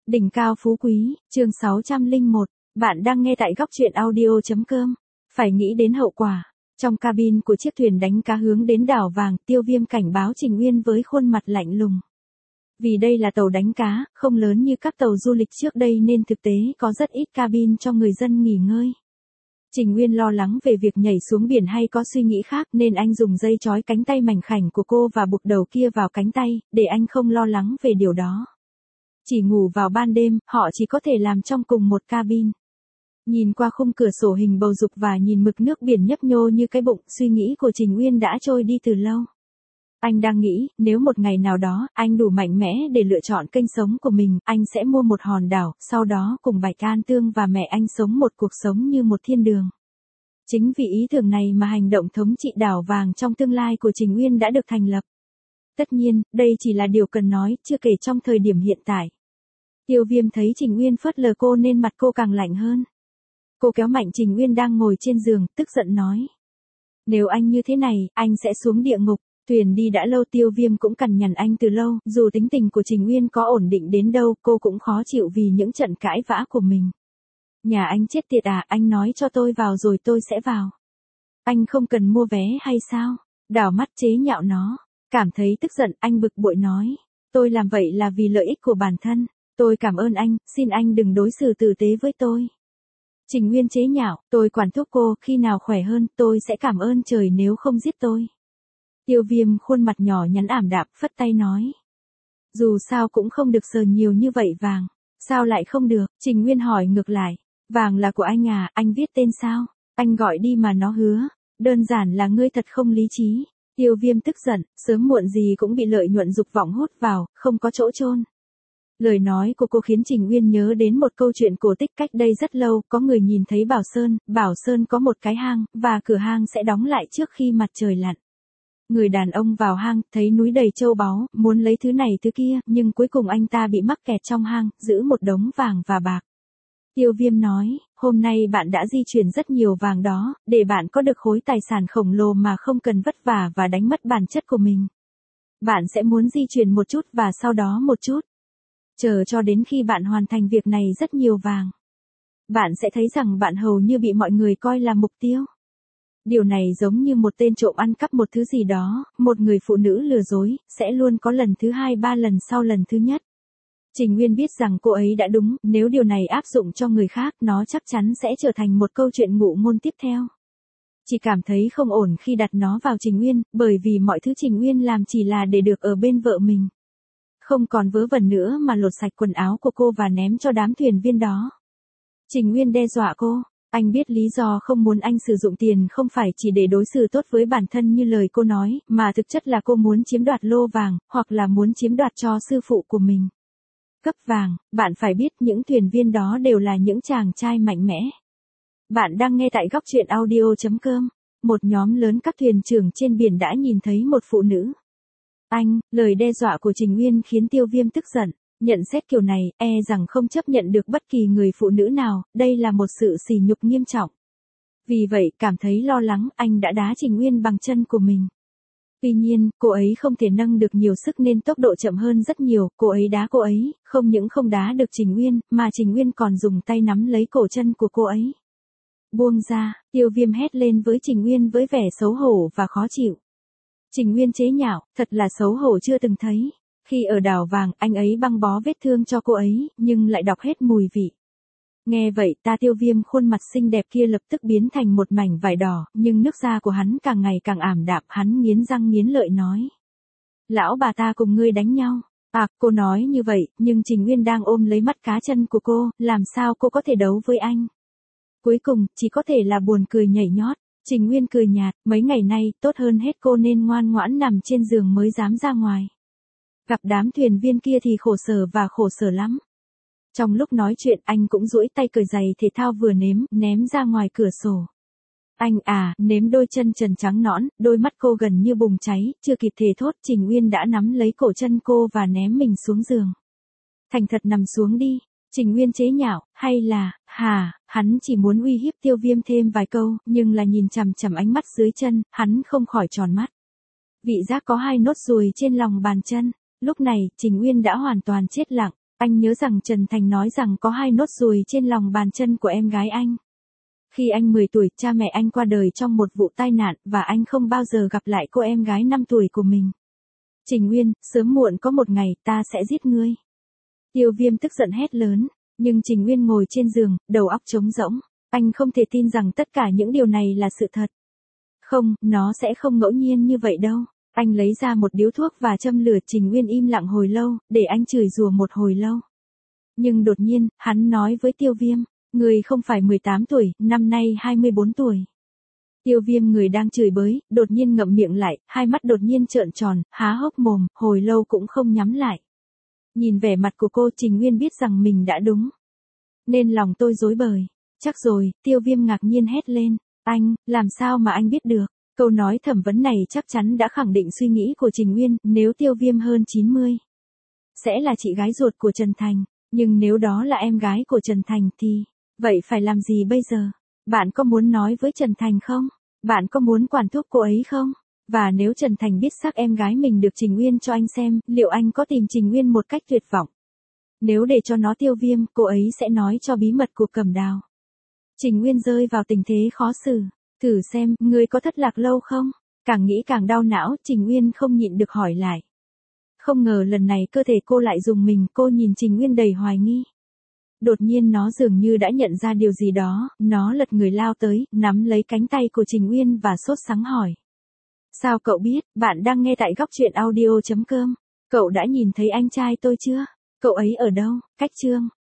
Đỉnh cao phú quý, chương 601, bạn đang nghe tại góc truyện audio.com. Phải nghĩ đến hậu quả. Trong cabin của chiếc thuyền đánh cá hướng đến đảo vàng, Tiêu Viêm cảnh báo Trình Uyên với khuôn mặt lạnh lùng. Vì đây là tàu đánh cá, không lớn như các tàu du lịch trước đây nên thực tế có rất ít cabin cho người dân nghỉ ngơi. Trình Uyên lo lắng về việc nhảy xuống biển hay có suy nghĩ khác nên anh dùng dây trói cánh tay mảnh khảnh của cô và buộc đầu kia vào cánh tay, để anh không lo lắng về điều đó. Chỉ ngủ vào ban đêm, họ chỉ có thể làm trong cùng một cabin. Nhìn qua khung cửa sổ hình bầu dục và nhìn mực nước biển nhấp nhô như cái bụng, suy nghĩ của Trình Uyên đã trôi đi từ lâu. Anh đang nghĩ, nếu một ngày nào đó, anh đủ mạnh mẽ để lựa chọn kênh sống của mình, anh sẽ mua một hòn đảo, sau đó cùng Bạch An Tương và mẹ anh sống một cuộc sống như một thiên đường. Chính vì ý tưởng này mà hành động thống trị đảo vàng trong tương lai của Trình Uyên đã được thành lập. Tất nhiên, đây chỉ là điều cần nói, chưa kể trong thời điểm hiện tại. Tiêu Viêm thấy Trình Uyên phớt lờ cô nên mặt cô càng lạnh hơn. Cô kéo mạnh Trình Uyên đang ngồi trên giường, tức giận nói. Nếu anh như thế này, anh sẽ xuống địa ngục. Thuyền đi đã lâu, Tiêu Viêm cũng cằn nhằn anh từ lâu, dù tính tình của Trình Uyên có ổn định đến đâu, cô cũng khó chịu vì những trận cãi vã của mình. Nhà anh chết tiệt à, anh nói cho tôi vào rồi tôi sẽ vào. Anh không cần mua vé hay sao? Đảo mắt chế nhạo nó. Cảm thấy tức giận, anh bực bội nói. Tôi làm vậy là vì lợi ích của bản thân. Tôi cảm ơn anh, xin anh đừng đối xử tử tế với tôi. Trình Uyên chế nhạo, tôi quản thúc cô, khi nào khỏe hơn, tôi sẽ cảm ơn trời nếu không giết tôi. Tiêu Viêm khuôn mặt nhỏ nhắn ảm đạm, phất tay nói. Dù sao cũng không được sờ nhiều như vậy vàng. Sao lại không được? Trình Uyên hỏi ngược lại. Vàng là của anh à, anh viết tên sao? Anh gọi đi mà nó hứa. Đơn giản là ngươi thật không lý trí. Tiêu Viêm tức giận, sớm muộn gì cũng bị lợi nhuận dục vọng hút vào, không có chỗ chôn. Lời nói của cô khiến Trình Uyên nhớ đến một câu chuyện cổ tích cách đây rất lâu, có người nhìn thấy Bảo Sơn có một cái hang, và cửa hang sẽ đóng lại trước khi mặt trời lặn. Người đàn ông vào hang, thấy núi đầy châu báu, muốn lấy thứ này thứ kia, nhưng cuối cùng anh ta bị mắc kẹt trong hang, giữ một đống vàng và bạc. Tiêu Viêm nói, hôm nay bạn đã di chuyển rất nhiều vàng đó, để bạn có được khối tài sản khổng lồ mà không cần vất vả và đánh mất bản chất của mình. Bạn sẽ muốn di chuyển một chút và sau đó một chút. Chờ cho đến khi bạn hoàn thành việc này rất nhiều vàng. Bạn sẽ thấy rằng bạn hầu như bị mọi người coi là mục tiêu. Điều này giống như một tên trộm ăn cắp một thứ gì đó, một người phụ nữ lừa dối, sẽ luôn có lần thứ hai ba lần sau lần thứ nhất. Trình Uyên biết rằng cô ấy đã đúng, nếu điều này áp dụng cho người khác, nó chắc chắn sẽ trở thành một câu chuyện ngụ ngôn tiếp theo. Chỉ cảm thấy không ổn khi đặt nó vào Trình Uyên, bởi vì mọi thứ Trình Uyên làm chỉ là để được ở bên vợ mình. Không còn vớ vẩn nữa mà lột sạch quần áo của cô và ném cho đám thuyền viên đó. Trình Uyên đe dọa cô. Anh biết lý do không muốn anh sử dụng tiền không phải chỉ để đối xử tốt với bản thân như lời cô nói, mà thực chất là cô muốn chiếm đoạt lô vàng, hoặc là muốn chiếm đoạt cho sư phụ của mình. Cấp vàng, bạn phải biết những thuyền viên đó đều là những chàng trai mạnh mẽ. Bạn đang nghe tại góc truyện audio.com. Một nhóm lớn các thuyền trưởng trên biển đã nhìn thấy một phụ nữ. Lời đe dọa của Trình Uyên khiến Tiêu Viêm tức giận. Nhận xét kiểu này, rằng không chấp nhận được bất kỳ người phụ nữ nào, đây là một sự sỉ nhục nghiêm trọng. Vì vậy, cảm thấy lo lắng, anh đã đá Trình Uyên bằng chân của mình. Tuy nhiên, cô ấy không thể nâng được nhiều sức nên tốc độ chậm hơn rất nhiều, cô ấy đá cô ấy, không những không đá được Trình Uyên, mà Trình Uyên còn dùng tay nắm lấy cổ chân của cô ấy. Buông ra, Tiêu Viêm hét lên với Trình Uyên với vẻ xấu hổ và khó chịu. Trình Uyên chế nhạo, thật là xấu hổ chưa từng thấy. Khi ở đảo vàng, anh ấy băng bó vết thương cho cô ấy, nhưng lại đọc hết mùi vị. Nghe vậy, Tiêu Viêm khuôn mặt xinh đẹp kia lập tức biến thành một mảnh vải đỏ, nhưng nước da của hắn càng ngày càng ảm đạm, hắn nghiến răng nghiến lợi nói. Lão bà ta cùng ngươi đánh nhau. Cô nói như vậy, nhưng Trình Uyên đang ôm lấy mắt cá chân của cô, làm sao cô có thể đấu với anh? Cuối cùng, chỉ có thể là buồn cười nhảy nhót. Trình Uyên cười nhạt, mấy ngày nay, tốt hơn hết cô nên ngoan ngoãn nằm trên giường mới dám ra ngoài. Gặp đám thuyền viên kia thì khổ sở lắm. Trong lúc nói chuyện anh cũng duỗi tay cởi giày thể thao vừa ném ra ngoài cửa sổ. Nếm đôi chân trần trắng nõn, đôi mắt cô gần như bùng cháy, chưa kịp thề thốt Trình Uyên đã nắm lấy cổ chân cô và ném mình xuống giường. Thành thật nằm xuống đi. Trình Uyên chế nhạo, hay là, hắn chỉ muốn uy hiếp Tiêu Viêm thêm vài câu, nhưng là nhìn chằm chằm ánh mắt dưới chân, hắn không khỏi tròn mắt. Vị giác có 2 nốt ruồi trên lòng bàn chân. Lúc này, Trình Uyên đã hoàn toàn chết lặng. Anh nhớ rằng Trần Thành nói rằng có 2 nốt ruồi trên lòng bàn chân của em gái anh. Khi anh 10 tuổi, cha mẹ anh qua đời trong một vụ tai nạn và anh không bao giờ gặp lại cô em gái 5 tuổi của mình. Trình Uyên, sớm muộn có một ngày ta sẽ giết ngươi. Tiêu Viêm tức giận hét lớn, nhưng Trình Uyên ngồi trên giường, đầu óc trống rỗng. Anh không thể tin rằng tất cả những điều này là sự thật. Không, nó sẽ không ngẫu nhiên như vậy đâu. Anh lấy ra một điếu thuốc và châm lửa. Trình Uyên im lặng hồi lâu, để anh chửi rủa một hồi lâu. Nhưng đột nhiên, hắn nói với Tiêu Viêm, người không phải 18 tuổi, năm nay 24 tuổi. Tiêu Viêm người đang chửi bới, đột nhiên ngậm miệng lại, hai mắt đột nhiên trợn tròn, há hốc mồm, hồi lâu cũng không nhắm lại. Nhìn vẻ mặt của cô, Trình Uyên biết rằng mình đã đúng. Nên lòng tôi rối bời. Chắc rồi, Tiêu Viêm ngạc nhiên hét lên. Anh, làm sao mà anh biết được? Câu nói thẩm vấn này chắc chắn đã khẳng định suy nghĩ của Trình Uyên, nếu Tiêu Viêm hơn 90, sẽ là chị gái ruột của Trần Thành. Nhưng nếu đó là em gái của Trần Thành thì, vậy phải làm gì bây giờ? Bạn có muốn nói với Trần Thành không? Bạn có muốn quản thúc cô ấy không? Và nếu Trần Thành biết xác em gái mình được Trình Uyên cho anh xem, liệu anh có tìm Trình Uyên một cách tuyệt vọng? Nếu để cho nó Tiêu Viêm, cô ấy sẽ nói cho bí mật của Cẩm Đào. Trình Uyên rơi vào tình thế khó xử. Thử xem, ngươi có thất lạc lâu không? Càng nghĩ càng đau não, Trình Uyên không nhịn được hỏi lại. Không ngờ lần này cơ thể cô lại rùng mình, cô nhìn Trình Uyên đầy hoài nghi. Đột nhiên nó dường như đã nhận ra điều gì đó, nó lật người lao tới, nắm lấy cánh tay của Trình Uyên và sốt sắng hỏi. Sao cậu biết, bạn đang nghe tại góc truyện audio.com. Cậu đã nhìn thấy anh trai tôi chưa? Cậu ấy ở đâu? Cách chương.